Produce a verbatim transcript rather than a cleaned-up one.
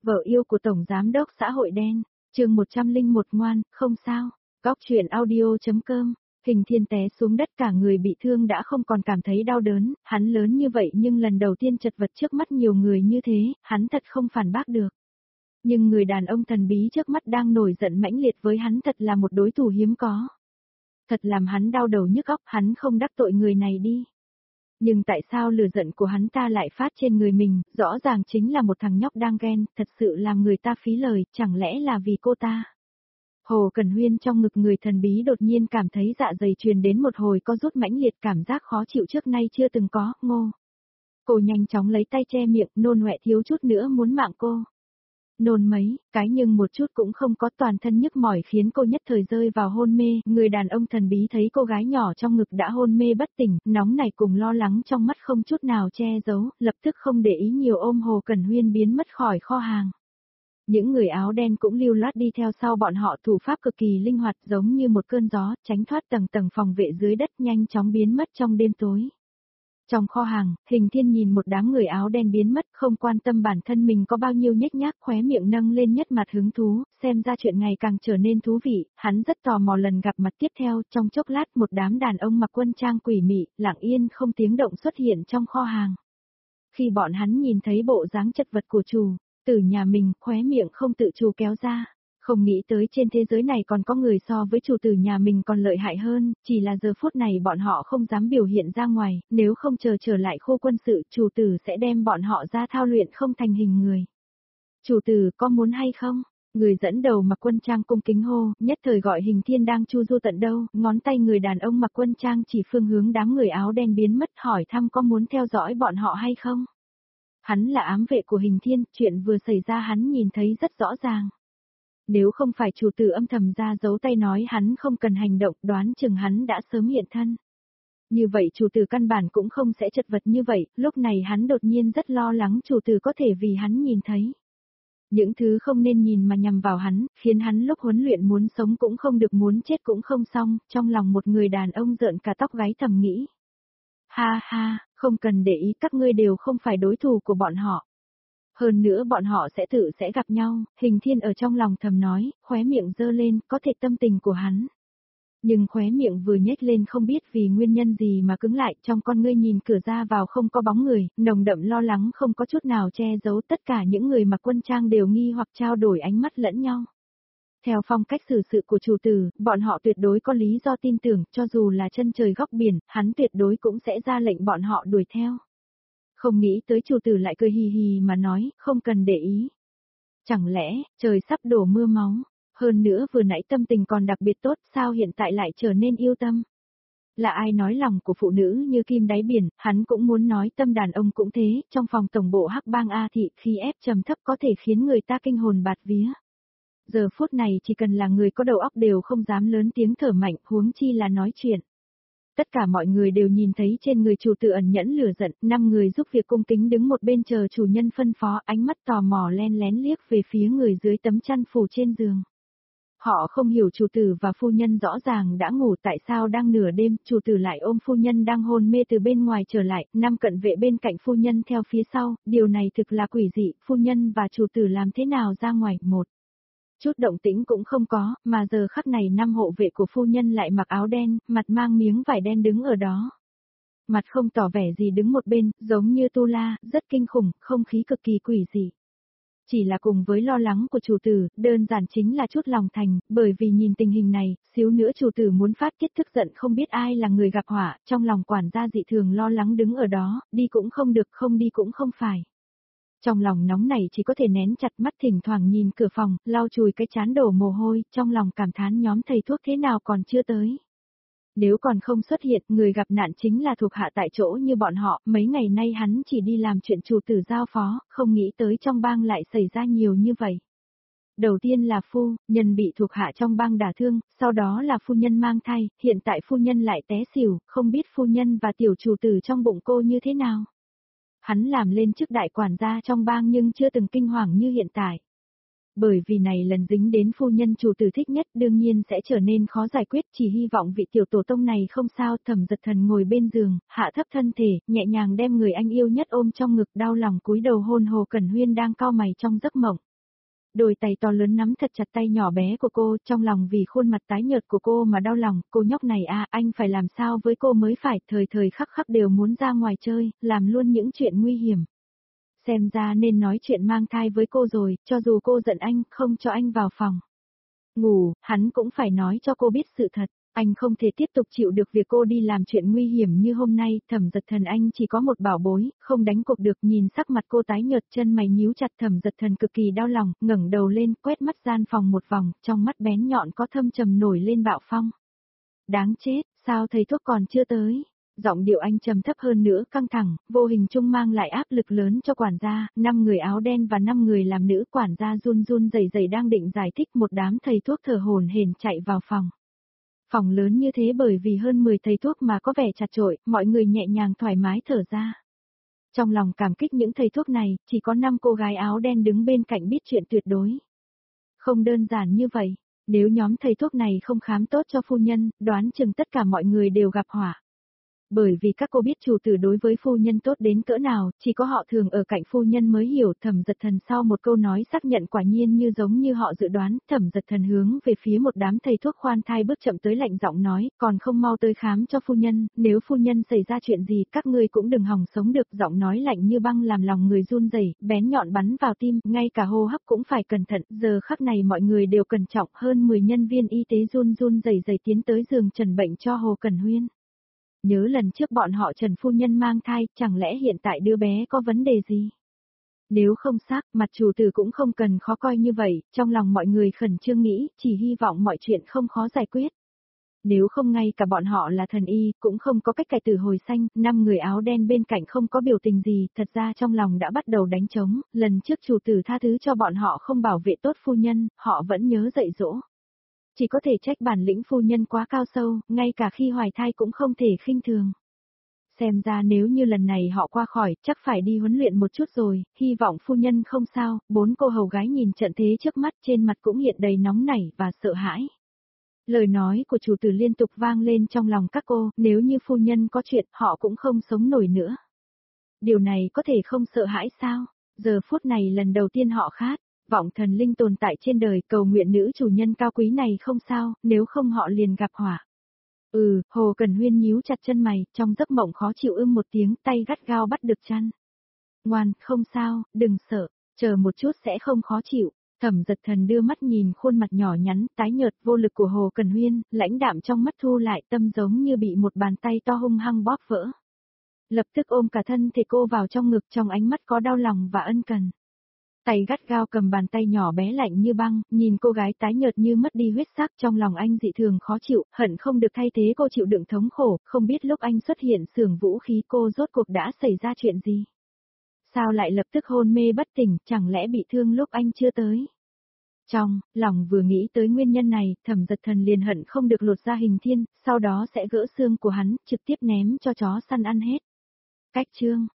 Vợ yêu của Tổng Giám đốc xã hội đen, chương một trăm lẻ một ngoan, không sao, góc chuyện audio.com, Hình Thiên té xuống đất cả người bị thương đã không còn cảm thấy đau đớn, hắn lớn như vậy nhưng lần đầu tiên chật vật trước mắt nhiều người như thế, hắn thật không phản bác được. Nhưng người đàn ông thần bí trước mắt đang nổi giận mãnh liệt với hắn thật là một đối thủ hiếm có. Thật làm hắn đau đầu nhức óc, hắn không đắc tội người này đi. Nhưng tại sao lửa giận của hắn ta lại phát trên người mình, rõ ràng chính là một thằng nhóc đang ghen, thật sự làm người ta phí lời, chẳng lẽ là vì cô ta. Hồ Cẩn Huyên trong ngực người thần bí đột nhiên cảm thấy dạ dày truyền đến một hồi có rút mãnh liệt, cảm giác khó chịu trước nay chưa từng có, ngô. Cô nhanh chóng lấy tay che miệng, nôn ọe thiếu chút nữa muốn mạng cô. Nôn mấy, cái nhưng một chút cũng không có, toàn thân nhức mỏi khiến cô nhất thời rơi vào hôn mê, người đàn ông thần bí thấy cô gái nhỏ trong ngực đã hôn mê bất tỉnh, nóng nảy cùng lo lắng trong mắt không chút nào che giấu, lập tức không để ý nhiều ôm Hồ Cẩn Huyên biến mất khỏi kho hàng. Những người áo đen cũng lưu loát đi theo sau bọn họ, thủ pháp cực kỳ linh hoạt giống như một cơn gió, tránh thoát tầng tầng phòng vệ dưới đất, nhanh chóng biến mất trong đêm tối. Trong kho hàng, Hình Thiên nhìn một đám người áo đen biến mất, không quan tâm bản thân mình có bao nhiêu nhếch nhác, khóe miệng nâng lên nhất mặt hứng thú, xem ra chuyện ngày càng trở nên thú vị, hắn rất tò mò lần gặp mặt tiếp theo, trong chốc lát một đám đàn ông mặc quân trang quỷ mị, lặng yên không tiếng động xuất hiện trong kho hàng. Khi bọn hắn nhìn thấy bộ dáng chật vật của chủ tử nhà mình, khóe miệng không tự chủ kéo ra. Không nghĩ tới trên thế giới này còn có người so với chủ tử nhà mình còn lợi hại hơn, chỉ là giờ phút này bọn họ không dám biểu hiện ra ngoài, nếu không chờ trở lại khu quân sự, chủ tử sẽ đem bọn họ ra thao luyện không thành hình người. Chủ tử có muốn hay không? Người dẫn đầu mặc quân trang cung kính hô, nhất thời gọi Hình Thiên đang chu du tận đâu, ngón tay người đàn ông mặc quân trang chỉ phương hướng đám người áo đen biến mất, hỏi thăm có muốn theo dõi bọn họ hay không? Hắn là ám vệ của Hình Thiên, chuyện vừa xảy ra hắn nhìn thấy rất rõ ràng. Nếu không phải chủ tử âm thầm ra giấu tay nói hắn không cần hành động, đoán chừng hắn đã sớm hiện thân. Như vậy chủ tử căn bản cũng không sẽ chật vật như vậy, lúc này hắn đột nhiên rất lo lắng chủ tử có thể vì hắn nhìn thấy. Những thứ không nên nhìn mà nhằm vào hắn, khiến hắn lúc huấn luyện muốn sống cũng không được, muốn chết cũng không xong, trong lòng một người đàn ông rợn cả tóc gáy thầm nghĩ. Ha ha, không cần để ý, các ngươi đều không phải đối thủ của bọn họ. Hơn nữa bọn họ sẽ tự sẽ gặp nhau, Hình Thiên ở trong lòng thầm nói, khóe miệng dơ lên, có thể tâm tình của hắn. Nhưng khóe miệng vừa nhếch lên không biết vì nguyên nhân gì mà cứng lại, trong con ngươi nhìn cửa ra vào không có bóng người, nồng đậm lo lắng không có chút nào che giấu, tất cả những người mặc quân trang đều nghi hoặc trao đổi ánh mắt lẫn nhau. Theo phong cách xử sự của chủ tử, bọn họ tuyệt đối có lý do tin tưởng, cho dù là chân trời góc biển, hắn tuyệt đối cũng sẽ ra lệnh bọn họ đuổi theo. Không nghĩ tới chủ tử lại cười hì hì mà nói, không cần để ý. Chẳng lẽ, trời sắp đổ mưa máu, hơn nữa vừa nãy tâm tình còn đặc biệt tốt, sao hiện tại lại trở nên yêu tâm? Là ai nói lòng của phụ nữ như kim đáy biển, hắn cũng muốn nói tâm đàn ông cũng thế, trong phòng tổng bộ Hắc Bang A Thị khi ép trầm thấp có thể khiến người ta kinh hồn bạt vía. Giờ phút này chỉ cần là người có đầu óc đều không dám lớn tiếng thở mạnh, huống chi là nói chuyện. Tất cả mọi người đều nhìn thấy trên người chủ tử ẩn nhẫn lửa giận, năm người giúp việc cung kính đứng một bên chờ chủ nhân phân phó, ánh mắt tò mò len lén liếc về phía người dưới tấm chăn phủ trên giường. Họ không hiểu chủ tử và phu nhân rõ ràng đã ngủ, tại sao đang nửa đêm, chủ tử lại ôm phu nhân đang hôn mê từ bên ngoài trở lại, năm cận vệ bên cạnh phu nhân theo phía sau, điều này thực là quỷ dị, phu nhân và chủ tử làm thế nào ra ngoài, một. Chút động tĩnh cũng không có, mà giờ khắc này năm hộ vệ của phu nhân lại mặc áo đen, mặt mang miếng vải đen đứng ở đó. Mặt không tỏ vẻ gì đứng một bên, giống như tu la, rất kinh khủng, không khí cực kỳ quỷ dị. Chỉ là cùng với lo lắng của chủ tử, đơn giản chính là chút lòng thành, bởi vì nhìn tình hình này, xíu nữa chủ tử muốn phát tiết tức giận không biết ai là người gặp họa, trong lòng quản gia dị thường lo lắng đứng ở đó, đi cũng không được, không đi cũng không phải. Trong lòng nóng này chỉ có thể nén chặt mắt, thỉnh thoảng nhìn cửa phòng, lau chùi cái trán đổ mồ hôi, trong lòng cảm thán nhóm thầy thuốc thế nào còn chưa tới. Nếu còn không xuất hiện, người gặp nạn chính là thuộc hạ tại chỗ như bọn họ, mấy ngày nay hắn chỉ đi làm chuyện chủ tử giao phó, không nghĩ tới trong bang lại xảy ra nhiều như vậy. Đầu tiên là phu nhân bị thuộc hạ trong bang đả thương, sau đó là phu nhân mang thai, hiện tại phu nhân lại té xỉu, không biết phu nhân và tiểu chủ tử trong bụng cô như thế nào. Hắn làm lên chức đại quản gia trong bang nhưng chưa từng kinh hoàng như hiện tại. Bởi vì này lần dính đến phu nhân chủ tử thích nhất đương nhiên sẽ trở nên khó giải quyết, chỉ hy vọng vị tiểu tổ tông này không sao. Thẩm Giật Thần ngồi bên giường, hạ thấp thân thể, nhẹ nhàng đem người anh yêu nhất ôm trong ngực, đau lòng cúi đầu hôn Hồ Cẩn Huyên đang cau mày trong giấc mộng. Đôi tay to lớn nắm thật chặt tay nhỏ bé của cô, trong lòng vì khuôn mặt tái nhợt của cô mà đau lòng, cô nhóc này à, anh phải làm sao với cô mới phải, thời thời khắc khắc đều muốn ra ngoài chơi, làm luôn những chuyện nguy hiểm. Xem ra nên nói chuyện mang thai với cô rồi, cho dù cô giận anh, không cho anh vào phòng ngủ, hắn cũng phải nói cho cô biết sự thật. Anh không thể tiếp tục chịu được việc cô đi làm chuyện nguy hiểm như hôm nay, Thẩm Dật Thần anh chỉ có một bảo bối, không đánh cuộc được, nhìn sắc mặt cô tái nhợt, chân mày nhíu chặt, Thẩm Dật Thần cực kỳ đau lòng, ngẩng đầu lên, quét mắt gian phòng một vòng, trong mắt bén nhọn có thâm trầm nổi lên bạo phong. Đáng chết, sao thầy thuốc còn chưa tới? Giọng điệu anh trầm thấp hơn nữa, căng thẳng, vô hình chung mang lại áp lực lớn cho quản gia, năm người áo đen và năm người làm nữ, quản gia run run rẩy rẩy đang định giải thích, một đám thầy thuốc thở hổn hển chạy vào phòng. Phòng lớn như thế bởi vì hơn mười thầy thuốc mà có vẻ chật chội, mọi người nhẹ nhàng thoải mái thở ra. Trong lòng cảm kích những thầy thuốc này, chỉ có năm cô gái áo đen đứng bên cạnh biết chuyện tuyệt đối. Không đơn giản như vậy, nếu nhóm thầy thuốc này không khám tốt cho phu nhân, đoán chừng tất cả mọi người đều gặp họa. Bởi vì các cô biết chủ tử đối với phu nhân tốt đến cỡ nào, chỉ có họ thường ở cạnh phu nhân mới hiểu. Thẩm Dật Thần sau một câu nói xác nhận quả nhiên như giống như họ dự đoán, Thẩm Dật Thần hướng về phía một đám thầy thuốc khoan thai bước chậm tới, lạnh giọng nói, còn không mau tới khám cho phu nhân, nếu phu nhân xảy ra chuyện gì các ngươi cũng đừng hòng sống được. Giọng nói lạnh như băng làm lòng người run rẩy, bén nhọn bắn vào tim, ngay cả hô hấp cũng phải cẩn thận. Giờ khắc này mọi người đều cẩn trọng, hơn mười nhân viên y tế run run rẩy rẩy tiến tới giường trần bệnh cho Hồ Cẩn Huyên. Nhớ lần trước bọn họ Trần phu nhân mang thai, chẳng lẽ hiện tại đứa bé có vấn đề gì? Nếu không xác, mặt chủ tử cũng không cần khó coi như vậy, trong lòng mọi người khẩn trương nghĩ, chỉ hy vọng mọi chuyện không khó giải quyết. Nếu không ngay cả bọn họ là thần y, cũng không có cách cải tử hồi xanh, năm người áo đen bên cạnh không có biểu tình gì, thật ra trong lòng đã bắt đầu đánh trống, lần trước chủ tử tha thứ cho bọn họ không bảo vệ tốt phu nhân, họ vẫn nhớ dạy dỗ. Chỉ có thể trách bản lĩnh phu nhân quá cao sâu, ngay cả khi hoài thai cũng không thể khinh thường. Xem ra nếu như lần này họ qua khỏi, chắc phải đi huấn luyện một chút rồi, hy vọng phu nhân không sao. Bốn cô hầu gái nhìn trận thế trước mắt, trên mặt cũng hiện đầy nóng nảy và sợ hãi. Lời nói của chủ tử liên tục vang lên trong lòng các cô, nếu như phu nhân có chuyện, họ cũng không sống nổi nữa. Điều này có thể không sợ hãi sao? Giờ phút này lần đầu tiên họ khát. Vọng thần linh tồn tại trên đời, cầu nguyện nữ chủ nhân cao quý này không sao, nếu không họ liền gặp họa. Ừ, Hồ Cẩn Huyên nhíu chặt chân mày, trong giấc mộng khó chịu ưm một tiếng, tay gắt gao bắt được chăn. Ngoan, không sao, đừng sợ, chờ một chút sẽ không khó chịu. Thẩm Dật Thần đưa mắt nhìn khuôn mặt nhỏ nhắn, tái nhợt vô lực của Hồ Cẩn Huyên, lãnh đạm trong mắt thu lại, tâm giống như bị một bàn tay to hung hăng bóp vỡ. Lập tức ôm cả thân thể cô vào trong ngực, trong ánh mắt có đau lòng và ân cần. Tay gắt gao cầm bàn tay nhỏ bé lạnh như băng, nhìn cô gái tái nhợt như mất đi huyết sắc, trong lòng anh dị thường khó chịu, hận không được thay thế cô chịu đựng thống khổ, không biết lúc anh xuất hiện xưởng vũ khí cô rốt cuộc đã xảy ra chuyện gì. Sao lại lập tức hôn mê bất tỉnh, chẳng lẽ bị thương lúc anh chưa tới. Trong lòng vừa nghĩ tới nguyên nhân này, Thẩm Dật Thần liền hận không được lột ra hình thiên, sau đó sẽ gỡ xương của hắn, trực tiếp ném cho chó săn ăn hết. Cách chương